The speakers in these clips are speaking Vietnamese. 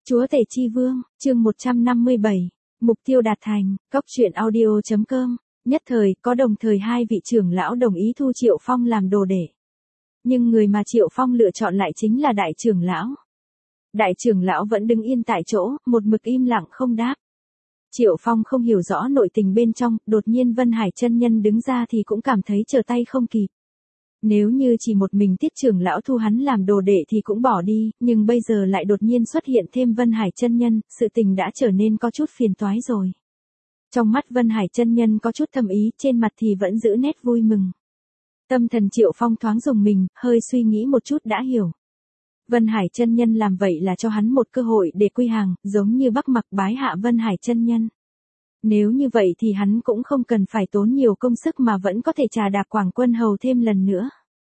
Chúa Tể Chi Vương, chương 157, mục tiêu đạt thành, Cóc truyện audio.com, nhất thời, có đồng thời hai vị trưởng lão đồng ý thu Triệu Phong làm đồ đệ. Nhưng người mà Triệu Phong lựa chọn lại chính là đại trưởng lão. Đại trưởng lão vẫn đứng yên tại chỗ, một mực im lặng không đáp. Triệu Phong không hiểu rõ nội tình bên trong, đột nhiên Vân Hải chân nhân đứng ra thì cũng cảm thấy trở tay không kịp. Nếu như chỉ một mình Tiết trưởng lão thu hắn làm đồ đệ thì cũng bỏ đi, nhưng bây giờ lại đột nhiên xuất hiện thêm Vân Hải chân nhân, sự tình đã trở nên có chút phiền toái rồi. Trong mắt Vân Hải chân nhân có chút thâm ý, trên mặt thì vẫn giữ nét vui mừng. Tâm thần Triệu Phong thoáng rùng mình, hơi suy nghĩ một chút đã hiểu. Vân Hải chân nhân làm vậy là cho hắn một cơ hội để quy hàng, giống như Bắc Mặc bái hạ Vân Hải chân nhân. Nếu như vậy thì hắn cũng không cần phải tốn nhiều công sức mà vẫn có thể trà đạp Quảng Quân Hầu thêm lần nữa.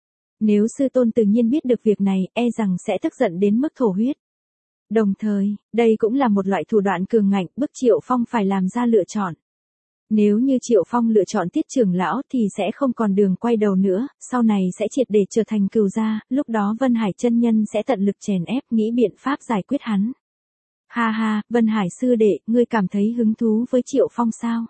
Nếu sư tôn tự nhiên biết được việc này, e rằng sẽ tức giận đến mức thổ huyết. Đồng thời, đây cũng là một loại thủ đoạn cường ngạnh bức Triệu Phong phải làm ra lựa chọn. Nếu như Triệu Phong lựa chọn Tiết trưởng lão thì sẽ không còn đường quay đầu nữa, sau này sẽ triệt để trở thành cừu gia, lúc đó Vân Hải chân nhân sẽ tận lực chèn ép nghĩ biện pháp giải quyết hắn. Ha ha, Vân Hải sư đệ, ngươi cảm thấy hứng thú với Triệu Phong sao?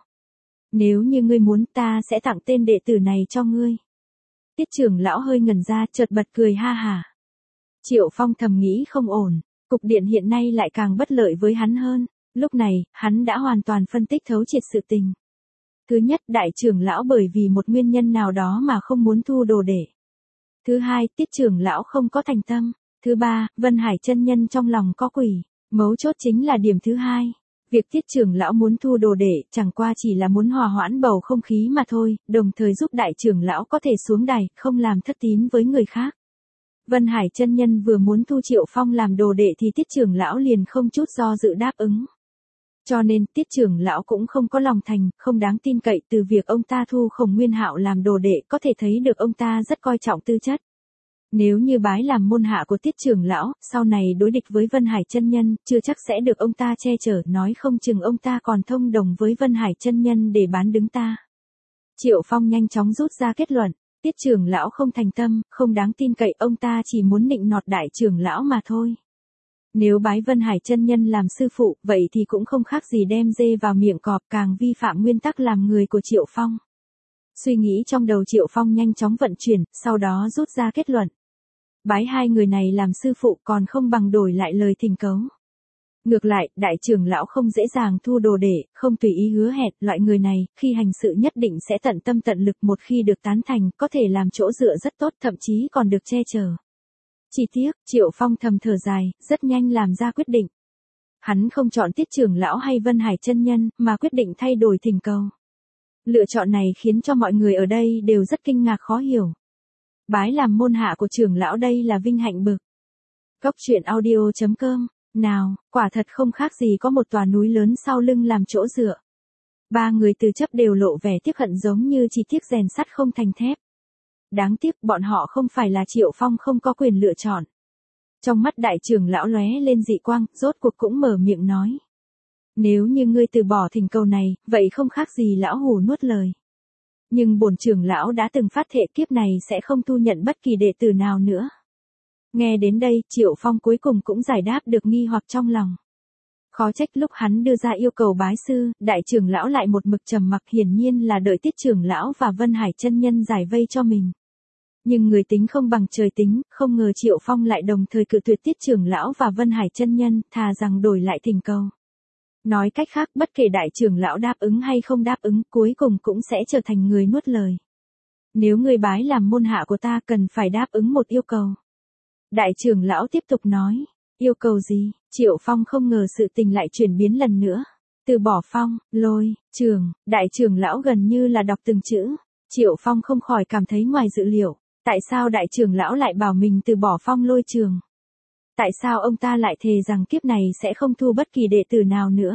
Nếu như ngươi muốn ta sẽ tặng tên đệ tử này cho ngươi. Tiết trưởng lão hơi ngẩn ra chợt bật cười ha hả. Triệu Phong thầm nghĩ không ổn, cục điện hiện nay lại càng bất lợi với hắn hơn, lúc này, hắn đã hoàn toàn phân tích thấu triệt sự tình. Thứ nhất, đại trưởng lão bởi vì một nguyên nhân nào đó mà không muốn thu đồ đệ. Thứ hai, Tiết trưởng lão không có thành tâm. Thứ ba, Vân Hải chân nhân trong lòng có quỷ. Mấu chốt chính là điểm thứ hai. Việc Tiết trưởng lão muốn thu đồ đệ chẳng qua chỉ là muốn hòa hoãn bầu không khí mà thôi, đồng thời giúp đại trưởng lão có thể xuống đài, không làm thất tín với người khác. Vân Hải chân nhân vừa muốn thu Triệu Phong làm đồ đệ thì Tiết trưởng lão liền không chút do dự đáp ứng. Cho nên Tiết trưởng lão cũng không có lòng thành, không đáng tin cậy, từ việc ông ta thu Khổng Nguyên Hạo làm đồ đệ có thể thấy được ông ta rất coi trọng tư chất. Nếu như bái làm môn hạ của Tiết trưởng lão, sau này đối địch với Vân Hải chân nhân, chưa chắc sẽ được ông ta che chở, nói không chừng ông ta còn thông đồng với Vân Hải chân nhân để bán đứng ta. Triệu Phong nhanh chóng rút ra kết luận, Tiết trưởng lão không thành tâm, không đáng tin cậy, ông ta chỉ muốn nịnh nọt đại trưởng lão mà thôi. Nếu bái Vân Hải chân nhân làm sư phụ, vậy thì cũng không khác gì đem dê vào miệng cọp, càng vi phạm nguyên tắc làm người của Triệu Phong. Suy nghĩ trong đầu Triệu Phong nhanh chóng vận chuyển, sau đó rút ra kết luận. Bái hai người này làm sư phụ còn không bằng đổi lại lời thỉnh cầu. Ngược lại, đại trưởng lão không dễ dàng thu đồ đệ, không tùy ý hứa hẹn, loại người này, khi hành sự nhất định sẽ tận tâm tận lực, một khi được tán thành, có thể làm chỗ dựa rất tốt, thậm chí còn được che chở. Chỉ tiếc, Triệu Phong thầm thở dài, rất nhanh làm ra quyết định. Hắn không chọn Tiết trưởng lão hay Vân Hải chân nhân, mà quyết định thay đổi thỉnh cầu. Lựa chọn này khiến cho mọi người ở đây đều rất kinh ngạc khó hiểu. Bái làm môn hạ của trưởng lão đây là vinh hạnh bực. Cóc truyện audio.com, nào, quả thật không khác gì có một tòa núi lớn sau lưng làm chỗ dựa. Ba người từ chấp đều lộ vẻ tiếc hận giống như chỉ tiếc rèn sắt không thành thép. Đáng tiếc bọn họ không phải là Triệu Phong không có quyền lựa chọn. Trong mắt đại trưởng lão lóe lên dị quang, rốt cuộc cũng mở miệng nói. Nếu như ngươi từ bỏ thỉnh cầu này, vậy không khác gì lão hủ nuốt lời. Nhưng bổn trưởng lão đã từng phát thệ kiếp này sẽ không thu nhận bất kỳ đệ tử nào nữa. Nghe đến đây, Triệu Phong cuối cùng cũng giải đáp được nghi hoặc trong lòng. Khó trách lúc hắn đưa ra yêu cầu bái sư, đại trưởng lão lại một mực trầm mặc, hiển nhiên là đợi Tiết trưởng lão và Vân Hải chân nhân giải vây cho mình. Nhưng người tính không bằng trời tính, không ngờ Triệu Phong lại đồng thời cự tuyệt Tiết trưởng lão và Vân Hải chân nhân, thà rằng đổi lại thỉnh cầu. Nói cách khác, bất kể đại trưởng lão đáp ứng hay không đáp ứng, cuối cùng cũng sẽ trở thành người nuốt lời. Nếu người bái làm môn hạ của ta cần phải đáp ứng một yêu cầu. Đại trưởng lão tiếp tục nói, yêu cầu gì? Triệu Phong không ngờ sự tình lại chuyển biến lần nữa. Từ bỏ Phong, Lôi, Trường, đại trưởng lão gần như là đọc từng chữ. Triệu Phong không khỏi cảm thấy ngoài dự liệu. Tại sao đại trưởng lão lại bảo mình từ bỏ Phong, Lôi, Trường? Tại sao ông ta lại thề rằng kiếp này sẽ không thu bất kỳ đệ tử nào nữa?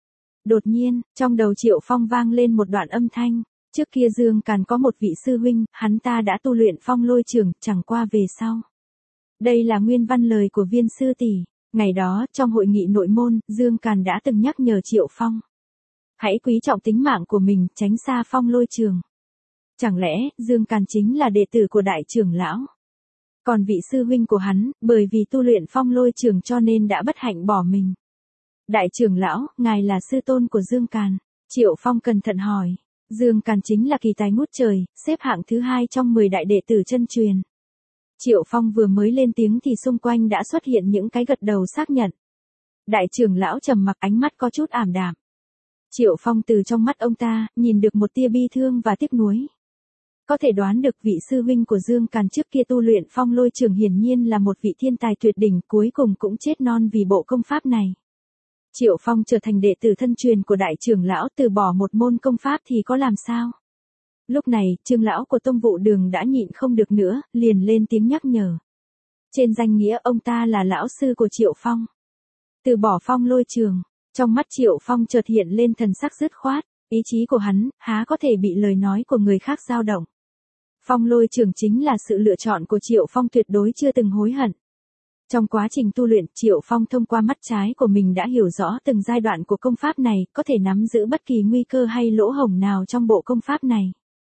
Đột nhiên, trong đầu Triệu Phong vang lên một đoạn âm thanh. Trước kia Dương Càn có một vị sư huynh, hắn ta đã tu luyện Phong, Lôi, Trường, chẳng qua về sau. Đây là nguyên văn lời của Viên sư tỷ. Ngày đó, trong hội nghị nội môn, Dương Càn đã từng nhắc nhở Triệu Phong. Hãy quý trọng tính mạng của mình, tránh xa Phong, Lôi, Trường. Chẳng lẽ, Dương Càn chính là đệ tử của đại trưởng lão? Còn vị sư huynh của hắn, bởi vì tu luyện phong lôi trường cho nên đã bất hạnh bỏ mình. Đại trưởng lão, ngài là sư tôn của Dương Càn. Triệu Phong cẩn thận hỏi. Dương Càn chính là kỳ tài ngút trời, xếp hạng thứ 2 trong 10 đại đệ tử chân truyền. Triệu Phong vừa mới lên tiếng thì xung quanh đã xuất hiện những cái gật đầu xác nhận. Đại trưởng lão trầm mặc, ánh mắt có chút ảm đạm. Triệu Phong từ trong mắt ông ta, nhìn được một tia bi thương và tiếc nuối. Có thể đoán được vị sư huynh của Dương Càn trước kia tu luyện phong lôi trường hiển nhiên là một vị thiên tài tuyệt đỉnh, cuối cùng cũng chết non vì bộ công pháp này. Triệu Phong trở thành đệ tử thân truyền của đại trưởng lão, từ bỏ một môn công pháp thì có làm sao? Lúc này, Trương lão của Tông Vụ Đường đã nhịn không được nữa, liền lên tiếng nhắc nhở. Trên danh nghĩa ông ta là lão sư của Triệu Phong. Từ bỏ phong lôi trường, trong mắt Triệu Phong chợt hiện lên thần sắc dứt khoát, ý chí của hắn há có thể bị lời nói của người khác dao động. Phong lôi trường chính là sự lựa chọn của Triệu Phong, tuyệt đối chưa từng hối hận. Trong quá trình tu luyện, Triệu Phong thông qua mắt trái của mình đã hiểu rõ từng giai đoạn của công pháp này, có thể nắm giữ bất kỳ nguy cơ hay lỗ hổng nào trong bộ công pháp này.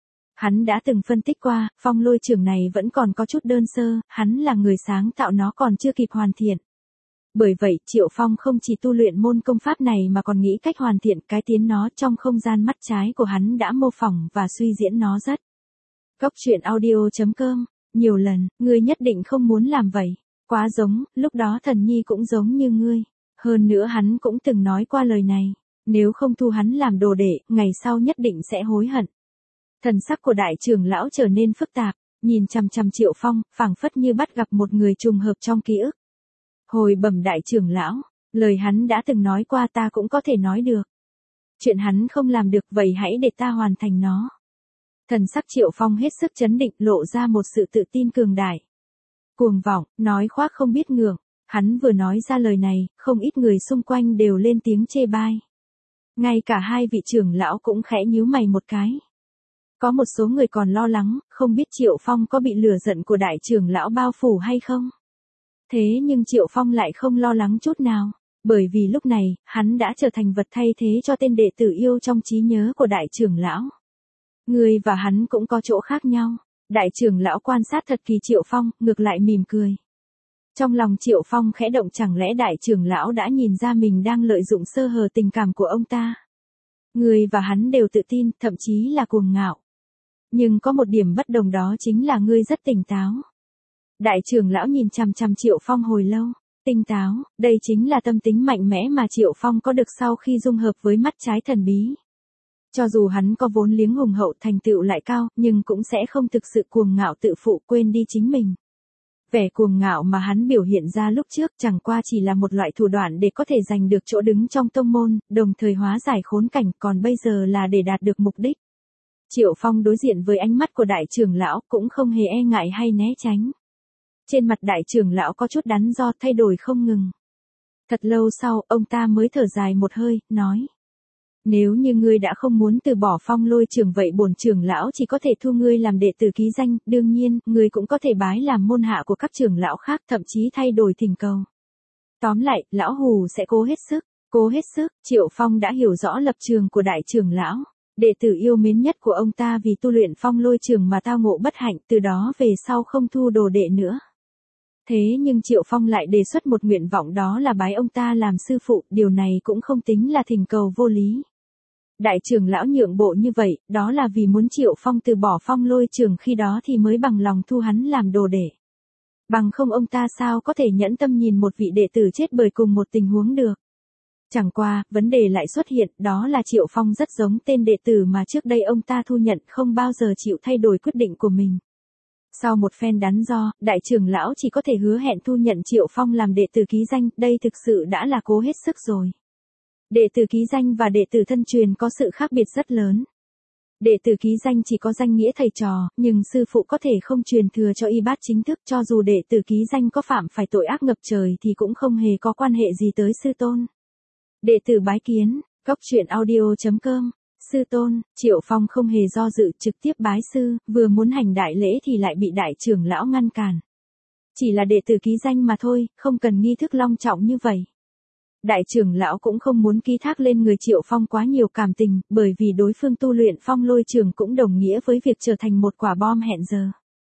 Hắn đã từng phân tích qua, phong lôi trường này vẫn còn có chút đơn sơ, hắn là người sáng tạo nó còn chưa kịp hoàn thiện. Bởi vậy, Triệu Phong không chỉ tu luyện môn công pháp này mà còn nghĩ cách hoàn thiện cái tiến nó trong không gian mắt trái của hắn đã mô phỏng và suy diễn nó rất. Cốc truyện audio.com, nhiều lần, ngươi nhất định không muốn làm vậy. Quá giống, lúc đó Thần Nhi cũng giống như ngươi. Hơn nữa hắn cũng từng nói qua lời này. Nếu không thu hắn làm đồ đệ, ngày sau nhất định sẽ hối hận. Thần sắc của đại trưởng lão trở nên phức tạp, nhìn chằm chằm Triệu Phong, phảng phất như bắt gặp một người trùng hợp trong ký ức. Hồi bẩm đại trưởng lão, lời hắn đã từng nói qua ta cũng có thể nói được. Chuyện hắn không làm được vậy hãy để ta hoàn thành nó. Thần sắc Triệu Phong hết sức chấn định, lộ ra một sự tự tin cường đại. Cuồng vọng, nói khoác không biết ngượng. Hắn vừa nói ra lời này, không ít người xung quanh đều lên tiếng chê bai. Ngay cả hai vị trưởng lão cũng khẽ nhíu mày một cái. Có một số người còn lo lắng, không biết Triệu Phong có bị lửa giận của đại trưởng lão bao phủ hay không. Thế nhưng Triệu Phong lại không lo lắng chút nào, bởi vì lúc này, hắn đã trở thành vật thay thế cho tên đệ tử yêu trong trí nhớ của đại trưởng lão. Người và hắn cũng có chỗ khác nhau. Đại trưởng lão quan sát thật kỳ Triệu Phong, ngược lại mỉm cười. Trong lòng Triệu Phong khẽ động, chẳng lẽ đại trưởng lão đã nhìn ra mình đang lợi dụng sơ hở tình cảm của ông ta. Người và hắn đều tự tin, thậm chí là cuồng ngạo. Nhưng có một điểm bất đồng, đó chính là ngươi rất tỉnh táo. Đại trưởng lão nhìn chằm chằm Triệu Phong hồi lâu. Tỉnh táo, đây chính là tâm tính mạnh mẽ mà Triệu Phong có được sau khi dung hợp với mắt trái thần bí. Cho dù hắn có vốn liếng hùng hậu, thành tựu lại cao, nhưng cũng sẽ không thực sự cuồng ngạo tự phụ, quên đi chính mình. Vẻ cuồng ngạo mà hắn biểu hiện ra lúc trước chẳng qua chỉ là một loại thủ đoạn để có thể giành được chỗ đứng trong tông môn, đồng thời hóa giải khốn cảnh, còn bây giờ là để đạt được mục đích. Triệu Phong đối diện với ánh mắt của đại trưởng lão cũng không hề e ngại hay né tránh. Trên mặt đại trưởng lão có chút đắn đo, thay đổi không ngừng. Thật lâu sau, ông ta mới thở dài một hơi, nói. Nếu như ngươi đã không muốn từ bỏ phong lôi trường vậy bổn trưởng lão chỉ có thể thu ngươi làm đệ tử ký danh, đương nhiên, ngươi cũng có thể bái làm môn hạ của các trưởng lão khác, thậm chí thay đổi thỉnh cầu. Tóm lại, lão hù sẽ cố hết sức, Triệu Phong đã hiểu rõ lập trường của đại trưởng lão. Đệ tử yêu mến nhất của ông ta vì tu luyện phong lôi trường mà tao ngộ bất hạnh, từ đó về sau không thu đồ đệ nữa. Thế nhưng Triệu Phong lại đề xuất một nguyện vọng, đó là bái ông ta làm sư phụ, điều này cũng không tính là thỉnh cầu vô lý. Đại trưởng lão nhượng bộ như vậy, đó là vì muốn Triệu Phong từ bỏ phong lôi trường, khi đó thì mới bằng lòng thu hắn làm đồ đệ. Bằng không ông ta sao có thể nhẫn tâm nhìn một vị đệ tử chết bởi cùng một tình huống được. Chẳng qua, vấn đề lại xuất hiện, đó là Triệu Phong rất giống tên đệ tử mà trước đây ông ta thu nhận, không bao giờ chịu thay đổi quyết định của mình. Sau một phen đắn đo, đại trưởng lão chỉ có thể hứa hẹn thu nhận Triệu Phong làm đệ tử ký danh, đây thực sự đã là cố hết sức rồi. Đệ tử ký danh và đệ tử thân truyền có sự khác biệt rất lớn. Đệ tử ký danh chỉ có danh nghĩa thầy trò, nhưng sư phụ có thể không truyền thừa cho y bát chính thức, cho dù đệ tử ký danh có phạm phải tội ác ngập trời thì cũng không hề có quan hệ gì tới sư tôn. Đệ tử bái kiến, cốc truyện audio.com, sư tôn, Triệu Phong không hề do dự trực tiếp bái sư, vừa muốn hành đại lễ thì lại bị đại trưởng lão ngăn cản. Chỉ là đệ tử ký danh mà thôi, không cần nghi thức long trọng như vậy. Đại trưởng lão cũng không muốn ký thác lên người Triệu Phong quá nhiều cảm tình, bởi vì đối phương tu luyện phong lôi trường cũng đồng nghĩa với việc trở thành một quả bom hẹn giờ.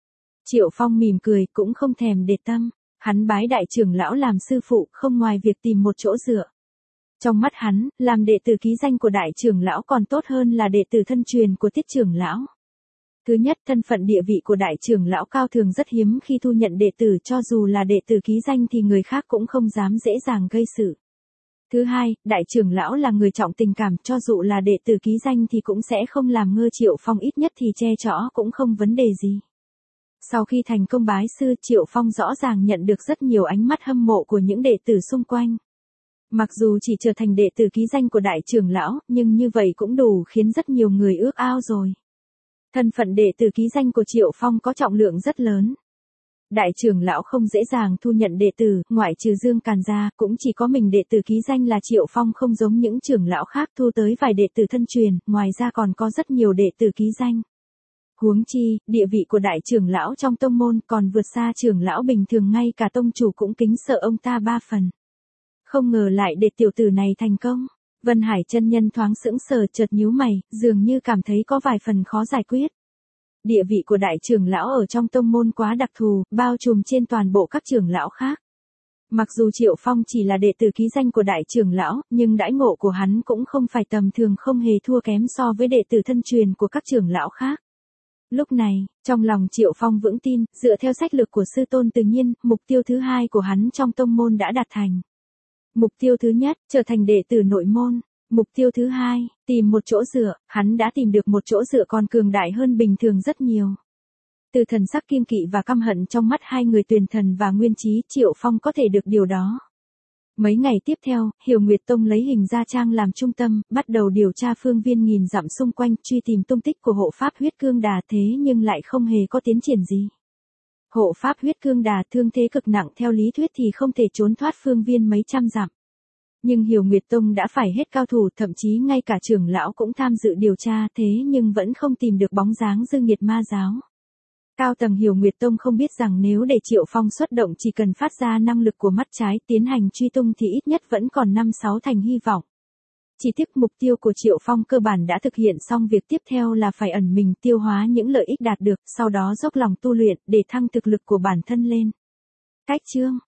Triệu Phong mỉm cười cũng không thèm để tâm. Hắn bái đại trưởng lão làm sư phụ không ngoài việc tìm một chỗ dựa. Trong mắt hắn, làm đệ tử ký danh của đại trưởng lão còn tốt hơn là đệ tử thân truyền của Tiết trưởng lão. Thứ nhất, thân phận địa vị của đại trưởng lão cao thường rất hiếm khi thu nhận đệ tử, cho dù là đệ tử ký danh thì người khác cũng không dám dễ dàng gây sự. Thứ hai, đại trưởng lão là người trọng tình cảm, cho dù là đệ tử ký danh thì cũng sẽ không làm ngơ Triệu Phong, ít nhất thì che chở cũng không vấn đề gì. Sau khi thành công bái sư, Triệu Phong rõ ràng nhận được rất nhiều ánh mắt hâm mộ của những đệ tử xung quanh. Mặc dù chỉ trở thành đệ tử ký danh của đại trưởng lão, nhưng như vậy cũng đủ khiến rất nhiều người ước ao rồi. Thân phận đệ tử ký danh của Triệu Phong có trọng lượng rất lớn. Đại trưởng lão không dễ dàng thu nhận đệ tử, ngoại trừ Dương Càn ra, cũng chỉ có mình đệ tử ký danh là Triệu Phong, không giống những trưởng lão khác thu tới vài đệ tử thân truyền, ngoài ra còn có rất nhiều đệ tử ký danh. Huống chi, địa vị của đại trưởng lão trong tông môn còn vượt xa trưởng lão bình thường, ngay cả tông chủ cũng kính sợ ông ta 3 phần. Không ngờ lại để tiểu tử này thành công. Vân Hải chân nhân thoáng sững sờ, chợt nhíu mày, dường như cảm thấy có vài phần khó giải quyết. Địa vị của đại trưởng lão ở trong tông môn quá đặc thù, bao trùm trên toàn bộ các trưởng lão khác. Mặc dù Triệu Phong chỉ là đệ tử ký danh của đại trưởng lão, nhưng đãi ngộ của hắn cũng không phải tầm thường, không hề thua kém so với đệ tử thân truyền của các trưởng lão khác. Lúc này, trong lòng Triệu Phong vững tin, dựa theo sách lược của sư tôn Từ Nhiên, mục tiêu thứ hai của hắn trong tông môn đã đạt thành. Mục tiêu thứ nhất, trở thành đệ tử nội môn. Mục tiêu thứ hai, tìm một chỗ dựa, hắn đã tìm được một chỗ dựa còn cường đại hơn bình thường rất nhiều. Từ thần sắc kiêng kỵ và căm hận trong mắt hai người Tuyền Thần và Nguyên Chí, Triệu Phong có thể được điều đó. Mấy ngày tiếp theo, Hiểu Nguyệt Tông lấy Hình Gia Trang làm trung tâm, bắt đầu điều tra phương viên nghìn dặm xung quanh, truy tìm tung tích của hộ pháp Huyết Cương Đà, thế nhưng lại không hề có tiến triển gì. Hộ pháp Huyết Cương Đà thương thế cực nặng, theo lý thuyết thì không thể trốn thoát phương viên mấy trăm dặm. Nhưng Hiểu Nguyệt Tông đã phải hết cao thủ, thậm chí ngay cả trưởng lão cũng tham dự điều tra, thế nhưng vẫn không tìm được bóng dáng Dương Nghiệt Ma giáo. Cao tầng Hiểu Nguyệt Tông không biết rằng nếu để Triệu Phong xuất động, chỉ cần phát ra năng lực của mắt trái tiến hành truy tung thì ít nhất vẫn còn 5-6 thành hy vọng. Chỉ tiếc mục tiêu của Triệu Phong cơ bản đã thực hiện xong, việc tiếp theo là phải ẩn mình tiêu hóa những lợi ích đạt được, sau đó dốc lòng tu luyện để thăng thực lực của bản thân lên. Cách chương